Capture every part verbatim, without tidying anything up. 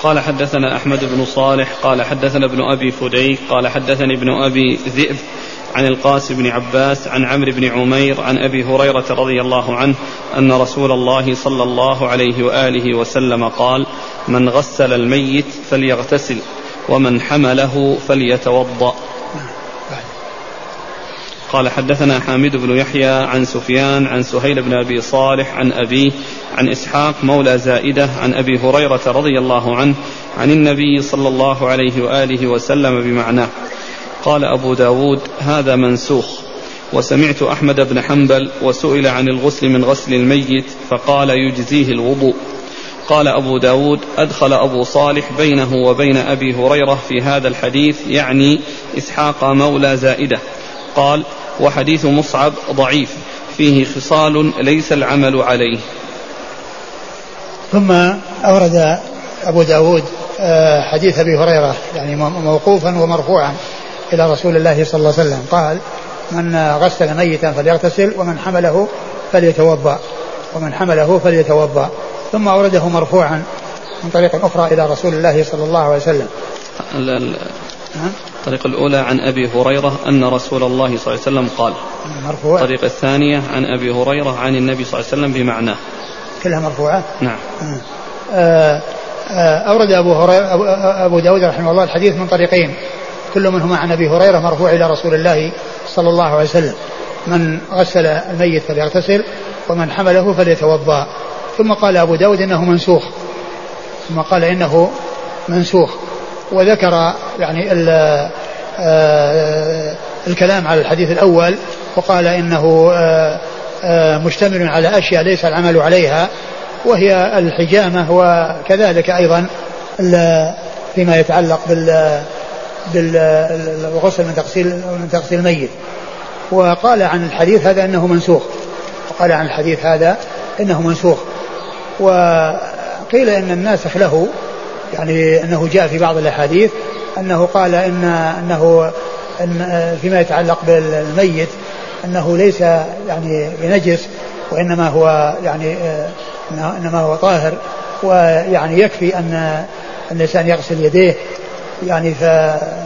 قال حدثنا أحمد بن صالح قال حدثنا ابن أبي فديك قال حدثني ابن أبي ذئب عن القاسم بن عباس عن عمرو بن عمير عن أبي هريرة رضي الله عنه أن رسول الله صلى الله عليه وآله وسلم قال: من غسل الميت فليغتسل ومن حمله فليتوضأ. قال حدثنا حامد بن يحيى عن سفيان عن سهيل بن أبي صالح عن أبيه عن إسحاق مولى زائدة عن أبي هريرة رضي الله عنه عن النبي صلى الله عليه وآله وسلم بمعناه. قال أبو داود: هذا منسوخ. وسمعت أحمد بن حنبل وسئل عن الغسل من غسل الميت فقال: يجزيه الوضوء. قال أبو داود: أدخل أبو صالح بينه وبين أبي هريرة في هذا الحديث، يعني إسحاق مولى زائدة. قال: وحديث مصعب ضعيف فيه خصال ليس العمل عليه. ثم أورد أبو داود حديث أبي هريرة يعني موقوفا ومرفوعا إلى رسول الله صلى الله عليه وسلم قال: من غسل ميتا فليغتسل ومن حمله فليتوضأ ومن حمله فليتوضأ. ثم أورده مرفوعا من طريق أخرى إلى رسول الله صلى الله عليه وسلم. الطريقة الأولى عن أبي هريرة أن رسول الله صلى الله عليه وسلم قال. مرفوع. الطريقة الثانية عن أبي هريرة عن النبي صلى الله عليه وسلم بمعناه. كلها مرفوعة. نعم. آه أورد أبو, هريرة أبو داود رحمه الله الحديث من طريقين كل منهما عن أبي هريرة مرفوع إلى رسول الله صلى الله عليه وسلم: من غسل الميت فليغتسل ومن حمله فليتوضأ. ثم قال أبو داود إنه منسوخ ثم قال إنه منسوخ وذكر يعني الكلام على الحديث الأول وقال إنه مشتمل على أشياء ليس العمل عليها وهي الحجامة، وكذلك أيضا فيما يتعلق بالغسل من تغسيل من تغسيل الميت. وقال عن الحديث هذا إنه منسوخ وقال عن الحديث هذا إنه منسوخ وقيل إن الناسخ له يعني أنه جاء في بعض الأحاديث أنه قال إن أنه إن فيما يتعلق بالميت أنه ليس يعني بنجس وإنما هو يعني إنما هو طاهر، ويعني يكفي أن الإنسان يغسل يديه يعني ف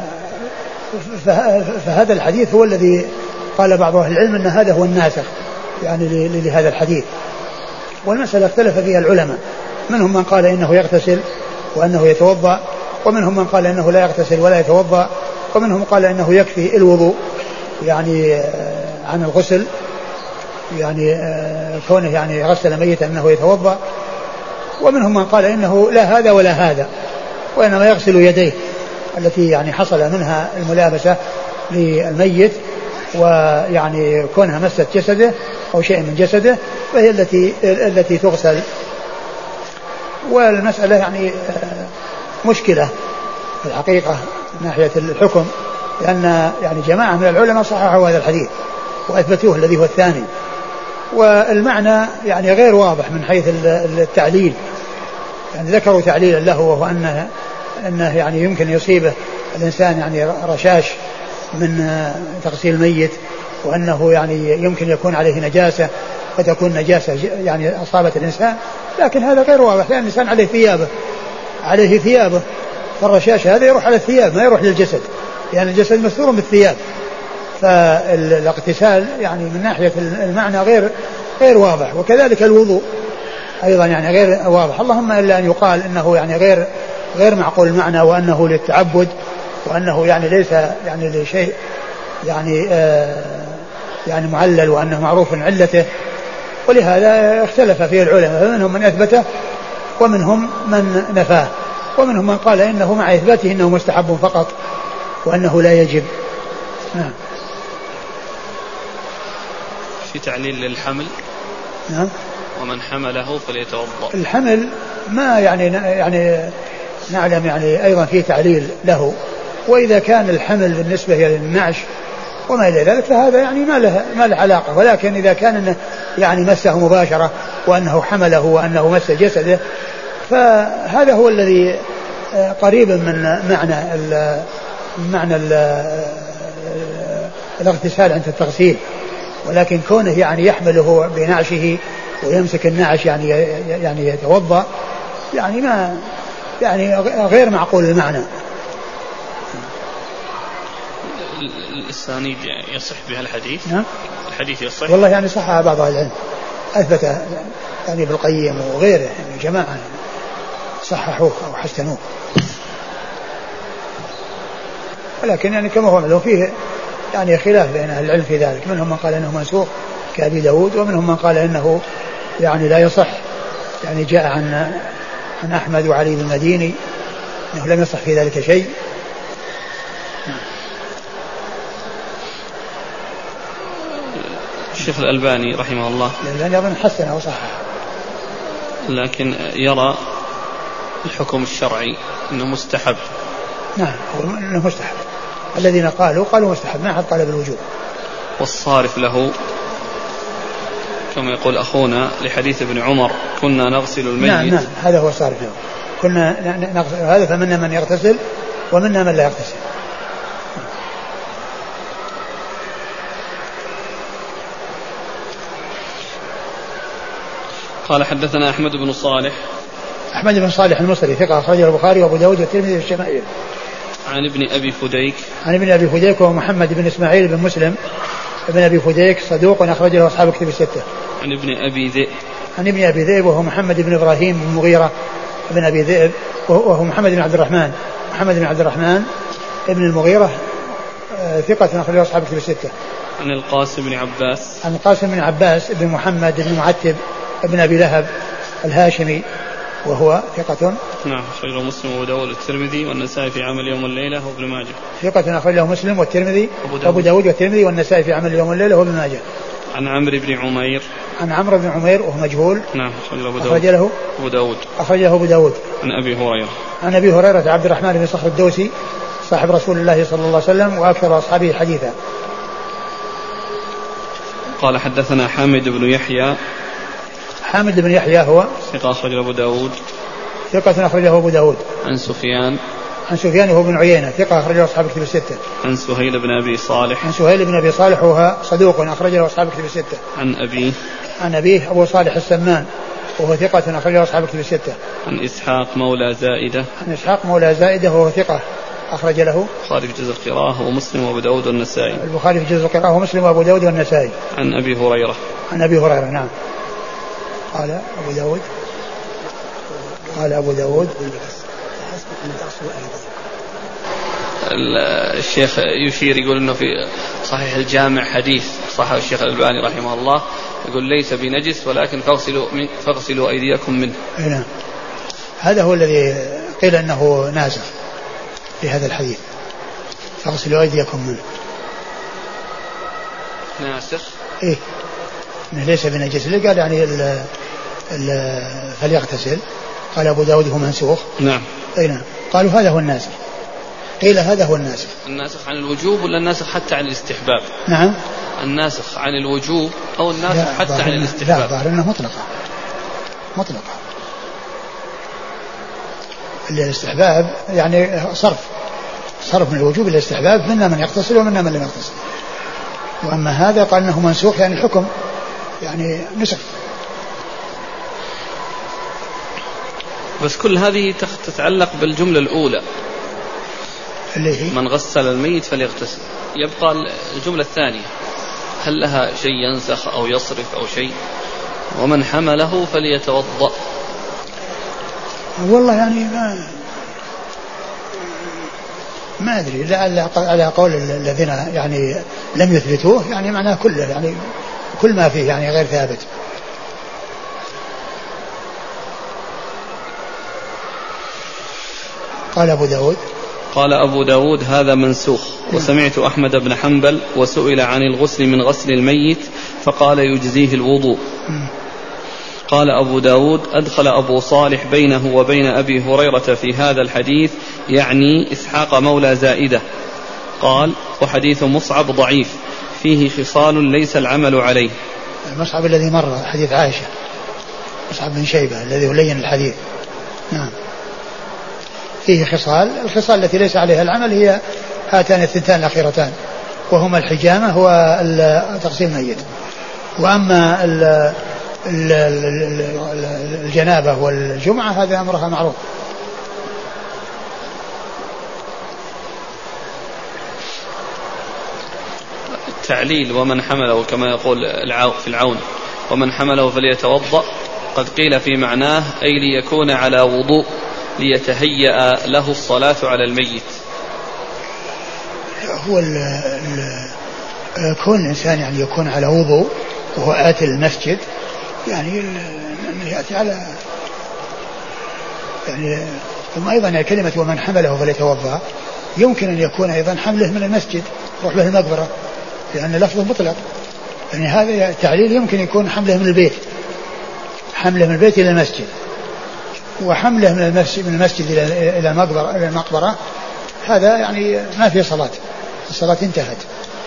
فهذا الحديث هو الذي قال بعض أهل العلم أن هذا هو الناسخ يعني لهذا الحديث. والمسألة اختلف فيها العلماء، منهم من قال إنه يغتسل وأنه يتوضأ، ومنهم من قال إنه لا يغتسل ولا يتوضأ، ومنهم قال إنه يكفي الوضوء يعني عن الغسل يعني كونه يعني غسل ميتا أنه يتوضأ، ومنهم من قال إنه لا هذا ولا هذا وإنما يغسل يديه التي يعني حصل منها الملابسة للميت ويعني كونها مست جسده أو شيء من جسده فهي التي التي تغسل. والمسألة يعني مشكلة في الحقيقة من ناحية الحكم، لأن يعني جماعة من العلماء صححوا هذا الحديث وأثبتوه الذي هو الثاني، والمعنى يعني غير واضح من حيث التعليل، يعني ذكروا تعليلا له وهو أنه, أنه يعني يمكن يصيبه الإنسان يعني رشاش من تغسيل الميت، وأنه يعني يمكن يكون عليه نجاسة وتكون نجاسة يعني أصابت الإنسان، لكن هذا غير واضح لأن الإنسان عليه ثيابه عليه ثيابه فالرشاش هذا يروح على الثياب ما يروح للجسد، لأن يعني الجسد مستور بالثياب، فالاغتسال يعني من ناحية المعنى غير غير واضح. وكذلك الوضوء أيضا يعني غير واضح، اللهم إلا أن يقال إنه يعني غير غير معقول المعنى وأنه للتعبد وأنه يعني ليس يعني لشيء يعني آه يعني معلل وأنه معروف علته، ولهذا اختلف فيه العلماء، فمنهم من أثبته ومنهم من نفاه، ومنهم من قال إنه مع إثباته إنه مستحب فقط وأنه لا يجب. نعم. في تعليل للحمل. نعم. ومن حمله فليتوضأ. الحمل ما يعني يعني نعلم يعني أيضا في تعليل له، وإذا كان الحمل بالنسبة للنعش وما إلى ذلك فهذا يعني ما له ما له علاقة، ولكن إذا كان يعني مسه مباشرة وأنه حمله وأنه مس جسده فهذا هو الذي قريب من معنى ال معنى ال الاغتسال عند التغسيل، ولكن كونه يعني يحمله بنعشه ويمسك النعش يعني يعني يتوضأ يعني ما يعني غير معقول المعنى. الأسانيد يصح بها الحديث؟ نعم الحديث يصح؟ والله يعني صح بعض أهل العلم أثبت يعني ابن القيم وغيره يعني جماعة صححوه أو حسنوه، ولكن يعني كما هو معلوم فيه يعني خلاف بين أهل العلم في ذلك، منهم من قال إنه منسوخ كأبي داود، ومنهم من قال إنه يعني لا يصح، يعني جاء عن عن أحمد وعلي بن المديني إنه لم يصح في ذلك شيء. الشيخ الألباني رحمه الله الألباني أظن حسنه وصححه، لكن يرى الحكم الشرعي أنه مستحب. نعم أنه مستحب، الذين قالوا قالوا مستحب، ما أحد قال بالوجوب. والصارف له كما يقول أخونا لحديث ابن عمر كنا نغسل الميت. نعم نعم هذا هو الصارف له، كنا نغسل هذا، فمنا من يغتسل ومنا من لا يغتسل. قال حدثنا أحمد بن صالح. أحمد بن صالح المصري ثقة أخرجه البخاري وأبو داود والترمذي في الشمائل. عن ابن أبي فديك. عن ابن أبي فديك وهو محمد بن إسماعيل بن مسلم ابن أبي فديك صدوق أخرجه أصحاب كتب الستة. عن ابن أبي ذئب. عن ابن أبي ذئب وهو محمد بن إبراهيم بن مغيرة ابن أبي ذئب وهو محمد بن عبد الرحمن محمد بن عبد الرحمن ابن المغيرة ثقة أخرجه أصحاب كتب الستة. عن القاسم بن عباس. عن القاسم بن عباس ابن محمد بن معتب ابن أبي لهب الهاشمي وهو ثقة. نعم أخرجه مسلم وأبو داود والترمذي والنسائي في عمل يوم الليلة وابن ماجه. ثقة أخرجه مسلم والترمذي وأبو داود والترمذي والنسائي في عمل يوم الليلة وابن ماجه. عن عمرو بن عمير. عن عمرو بن عمير وهو مجهول. نعم أخرجه أبو داود. أخرج له أبو داود. أخرجه أبو داود. عن أبي هريرة. عن أبي هريرة عبد الرحمن بن صخر الدوسي صاحب رسول الله صلى الله عليه وسلم وأكثر أصحابه حديثا. قال حدثنا حامد بن يحيى. حامد بن يحيى هو ثقة أخرجه أبو داود. ثقة أخرجه أبو داود. عن سفيان. عن سفيان وهو بن عيينة ثقة أخرجه أصحاب كتب الستة. عن سهيل بن أبي صالح. عن سهيل بن أبي صالح وهو صدوق أخرجه أصحاب كتب الستة. عن أبيه. عن أبيه أبو صالح السمان وهو ثقة أخرجه أصحاب كتب الستة. عن إسحاق مولى زائدة. عن إسحاق مولى زائدة وهو ثقة أخرج له البخاري في جزء القراءة ومسلم وأبو داود والنسائي. البخاري في جزء القراءة ومسلم وأبو داود والنسائي. عن أبي هريرة. عن أبي هريرة نعم. قال أبو داود قال أبو داود الشيخ يشير يقول أنه في صحيح الجامع حديث صححه الشيخ الألباني رحمه الله يقول ليس بنجس ولكن فاغسلوا, من فاغسلوا أيديكم منه. نعم هذا هو الذي قيل أنه ناسخ في هذا الحديث فاغسلوا أيديكم منه. ناسخ إيه إنه ليس بنجس اللي قال يعني ال ال فليغتسل. قال أبو داود هو منسوخ. نعم أي نعم قالوا هذا هو الناسخ. قيل هذا هو الناسخ. الناسخ عن الوجوب ولا الناسخ حتى عن الاستحباب؟ نعم الناسخ عن الوجوب أو الناسخ حتى عن الاستحباب؟ لا ظاهر أنه مطلقة مطلقة. الاستحباب يعني صرف صرف من الوجوب إلى الاستحباب، منا من يغتسل ومنا من لم يغتسل. وأما هذا قال أنه منسوخ يعني الحكم يعني نسخ. بس كل هذه تتعلق بالجملة الأولى اللي هي من غسل الميت فليغتسل. يبقى الجملة الثانية هل لها شيء ينسخ أو يصرف أو شيء؟ ومن حمله فليتوضأ. والله يعني ما ما أدري لا على قول الذين يعني لم يثبتوه يعني معناه كله يعني كل ما فيه يعني غير ثابت. قال أبو داود قال أبو داود هذا منسوخ. وسمعت أحمد بن حنبل وسئل عن الغسل من غسل الميت فقال يجزيه الوضوء. قال أبو داود أدخل أبو صالح بينه وبين أبي هريرة في هذا الحديث يعني إسحاق مولى زائدة. قال وحديث مصعب ضعيف فيه خصال ليس العمل عليه. مصعب الذي مر حديث عائشة مصعب بن شيبة الذي لين الحديث. نعم فيه خصال، الخصال التي ليس عليها العمل هي هاتان الثنتان الأخيرتان وهما الحجامة وتغسيل الميت. وأما ال الجنابة والجمعة هذا أمرها معروف. تعليل ومن حمله كما يقول العو في العون ومن حمله فليتوضأ قد قيل في معناه أي ليكون على وضوء ليتهيأ له الصلاة على الميت. هو ال ال كون الإنسان يعني يكون على وضوء وهو آتي المسجد يعني أنه يأتي على يعني. ثم أيضا يعني كلمة ومن حمله فليتوضأ يمكن أن يكون أيضا حمله من المسجد روح به المقبرة لأن لفظه مطلق يعني. هذا التعليل يمكن يكون حمله من البيت حمله من البيت إلى المسجد وحمله من المسجد من المسجد إلى إلى المقبرة إلى المقبرة هذا يعني ما في صلاة الصلاة انتهت.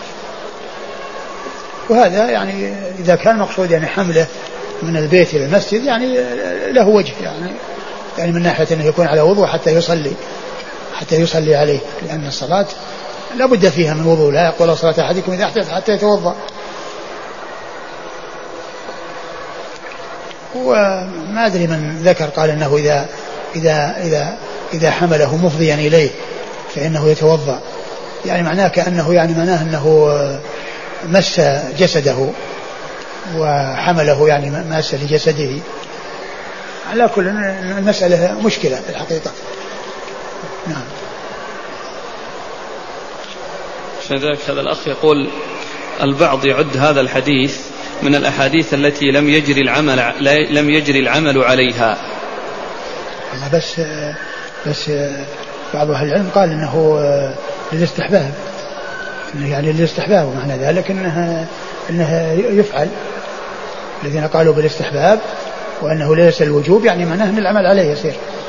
وهذا يعني إذا كان مقصود يعني حمله من البيت إلى المسجد يعني له وجه يعني يعني من ناحية أنه يكون على وضوء حتى يصلي حتى يصلي عليه لأن الصلاة لا بد فيها من وضوء لا يقول صلاة أحدكم إذا أحدث حتى يتوضأ. وما أدري من ذكر قال أنه إذا إذا إذا إذا حمله مفضيا إليه فإنه يتوضأ يعني معناه كأنه يعني معناه أنه مس جسده وحمله يعني مس لجسده. على كل المسألة مشكلة في الحقيقة. نعم. لذلك هذا الأخ يقول البعض يعد هذا الحديث من الأحاديث التي لم يجري العمل لم يجري العمل عليها. بس بس بعض أهل العلم قال إنه للاستحباب يعني للاستحباب ومعنى ذلك إنه إنه يفعل. الذين قالوا بالاستحباب وأنه ليس الوجوب يعني معناه أن العمل عليه يصير.